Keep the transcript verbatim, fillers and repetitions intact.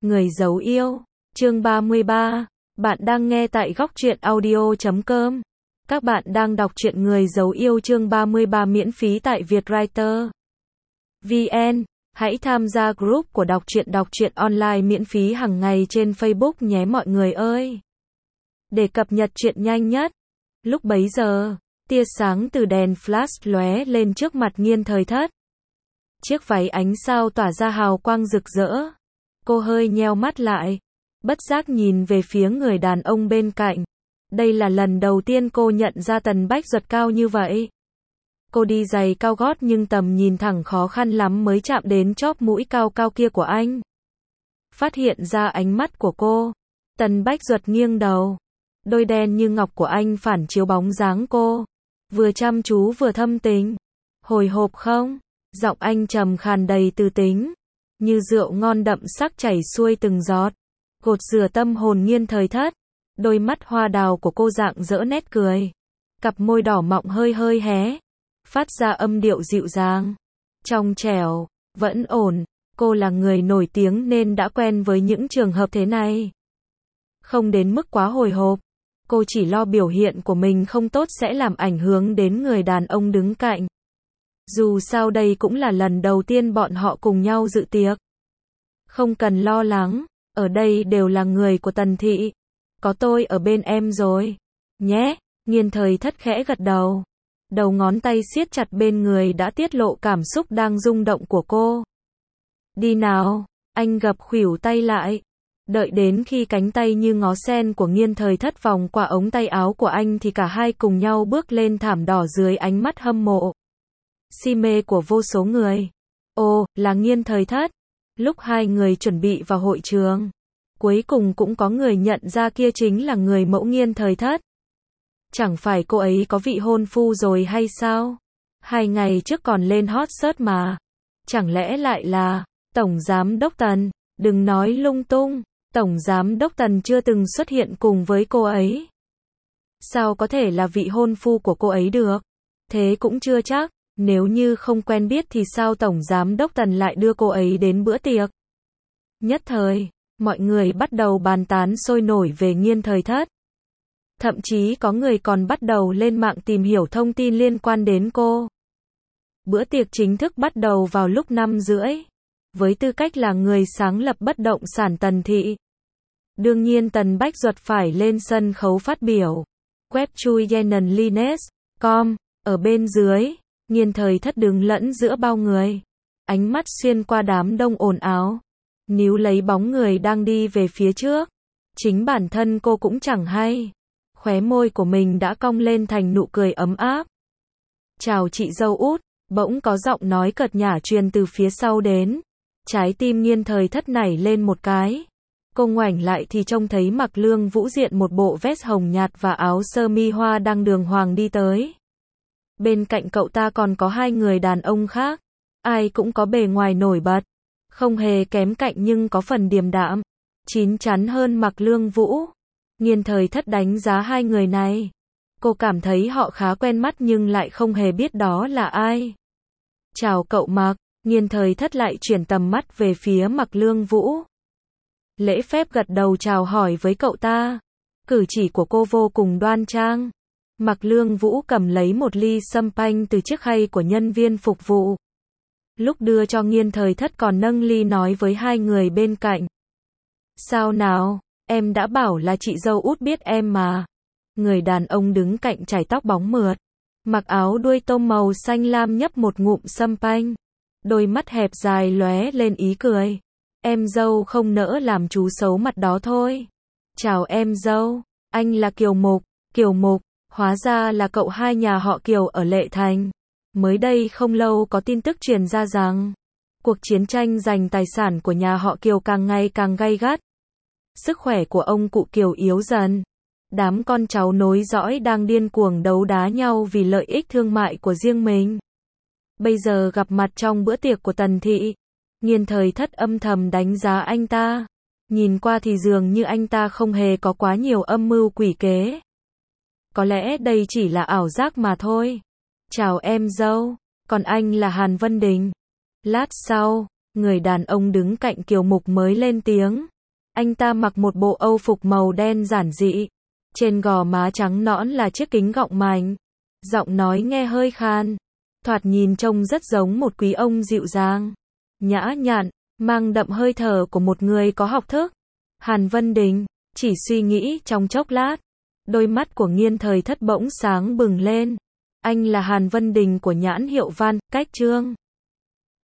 Người giấu yêu, chương ba mươi ba. Bạn đang nghe tại góc truyện audio chấm com. Các bạn đang đọc truyện Người giấu yêu chương ba mươi ba miễn phí tại Vietwriter vê en. Hãy tham gia group của đọc truyện đọc truyện online miễn phí hàng ngày trên Facebook nhé mọi người ơi. Để cập nhật truyện nhanh nhất. Lúc bấy giờ, tia sáng từ đèn flash lóe lên trước mặt Nghiên Thời Thất. Chiếc váy ánh sao tỏa ra hào quang rực rỡ. Cô hơi nheo mắt lại, bất giác nhìn về phía người đàn ông bên cạnh. Đây là lần đầu tiên cô nhận ra Tần Bách Duật cao như vậy. Cô đi giày cao gót nhưng tầm nhìn thẳng khó khăn lắm mới chạm đến chóp mũi cao cao kia của anh. Phát hiện ra ánh mắt của cô, Tần Bách Duật nghiêng đầu. Đôi đen như ngọc của anh phản chiếu bóng dáng cô. Vừa chăm chú vừa thâm tình. Hồi hộp không? Giọng anh trầm khàn đầy tư tính. Như rượu ngon đậm sắc chảy xuôi từng giọt. Gột rửa tâm hồn Nghiên Thời Thất. Đôi mắt hoa đào của cô rạng rỡ nét cười. Cặp môi đỏ mọng hơi hơi hé. Phát ra âm điệu dịu dàng. Trong trẻo, vẫn ổn. Cô là người nổi tiếng nên đã quen với những trường hợp thế này. Không đến mức quá hồi hộp. Cô chỉ lo biểu hiện của mình không tốt sẽ làm ảnh hưởng đến người đàn ông đứng cạnh. Dù sao đây cũng là lần đầu tiên bọn họ cùng nhau dự tiệc. Không cần lo lắng, ở đây đều là người của Tần thị. Có tôi ở bên em rồi. Nhé, Nghiên Thời Thất khẽ gật đầu. Đầu ngón tay siết chặt bên người đã tiết lộ cảm xúc đang rung động của cô. Đi nào, anh gập khuỷu tay lại. Đợi đến khi cánh tay như ngó sen của Nghiên Thời Thất vòng qua ống tay áo của anh thì cả hai cùng nhau bước lên thảm đỏ dưới ánh mắt hâm mộ. Si mê của vô số người. Ồ, là Nghiên Thời Thất. Lúc hai người chuẩn bị vào hội trường, cuối cùng cũng có người nhận ra kia chính là người mẫu Nghiên Thời Thất. Chẳng phải cô ấy có vị hôn phu rồi hay sao? Hai ngày trước còn lên hot search mà. Chẳng lẽ lại là Tổng Giám Đốc Tần? Đừng nói lung tung. Tổng Giám Đốc Tần chưa từng xuất hiện cùng với cô ấy. Sao có thể là vị hôn phu của cô ấy được? Thế cũng chưa chắc. Nếu như không quen biết thì sao Tổng Giám Đốc Tần lại đưa cô ấy đến bữa tiệc? Nhất thời, mọi người bắt đầu bàn tán sôi nổi về Nghiên Thời Thất. Thậm chí có người còn bắt đầu lên mạng tìm hiểu thông tin liên quan đến cô. Bữa tiệc chính thức bắt đầu vào lúc năm rưỡi. Với tư cách là người sáng lập bất động sản Tần thị, đương nhiên Tần Bách Duật phải lên sân khấu phát biểu. Web chui Yenan Lines chấm com. Ở bên dưới, Nghiên Thời Thất đứng lẫn giữa bao người. Ánh mắt xuyên qua đám đông ồn ào. Níu lấy bóng người đang đi về phía trước. Chính bản thân cô cũng chẳng hay. Khóe môi của mình đã cong lên thành nụ cười ấm áp. Chào chị dâu út. Bỗng có giọng nói cợt nhả truyền từ phía sau đến. Trái tim Nghiên Thời Thất nảy lên một cái. Cô ngoảnh lại thì trông thấy Mạc Lương Vũ diện một bộ vest hồng nhạt và áo sơ mi hoa đăng đường hoàng đi tới. Bên cạnh cậu ta còn có hai người đàn ông khác. Ai cũng có bề ngoài nổi bật. Không hề kém cạnh nhưng có phần điềm đạm. Chín chắn hơn Mạc Lương Vũ. Nghiên Thời Thất đánh giá hai người này. Cô cảm thấy họ khá quen mắt nhưng lại không hề biết đó là ai. Chào cậu Mạc. Nghiên Thời Thất lại chuyển tầm mắt về phía Mạc Lương Vũ. Lễ phép gật đầu chào hỏi với cậu ta. Cử chỉ của cô vô cùng đoan trang. Mạc Lương Vũ cầm lấy một ly champagne từ chiếc khay của nhân viên phục vụ. Lúc đưa cho Nghiên Thời Thất còn nâng ly nói với hai người bên cạnh. Sao nào, em đã bảo là chị dâu út biết em mà. Người đàn ông đứng cạnh chải tóc bóng mượt. Mặc áo đuôi tôm màu xanh lam nhấp một ngụm champagne. Đôi mắt hẹp dài lóe lên ý cười. Em dâu không nỡ làm chú xấu mặt đó thôi. Chào em dâu, anh là Kiều Mục. Kiều Mục, hóa ra là cậu hai nhà họ Kiều ở Lệ Thành. Mới đây không lâu có tin tức truyền ra rằng cuộc chiến tranh giành tài sản của nhà họ Kiều càng ngày càng gay gắt. Sức khỏe của ông cụ Kiều yếu dần. Đám con cháu nối dõi đang điên cuồng đấu đá nhau vì lợi ích thương mại của riêng mình. Bây giờ gặp mặt trong bữa tiệc của Tần thị. Nghiên Thời Thất âm thầm đánh giá anh ta. Nhìn qua thì dường như anh ta không hề có quá nhiều âm mưu quỷ kế. Có lẽ đây chỉ là ảo giác mà thôi. Chào em dâu, còn anh là Hàn Vân Đình. Lát sau, người đàn ông đứng cạnh Kiều Mục mới lên tiếng. Anh ta mặc một bộ âu phục màu đen giản dị. Trên gò má trắng nõn là chiếc kính gọng mảnh. Giọng nói nghe hơi khan. Thoạt nhìn trông rất giống một quý ông dịu dàng, nhã nhặn, mang đậm hơi thở của một người có học thức. Hàn Vân Đình chỉ suy nghĩ trong chốc lát. Đôi mắt của Nghiên Thời Thất bỗng sáng bừng lên. Anh là Hàn Vân Đình của nhãn hiệu Van Cách Trương.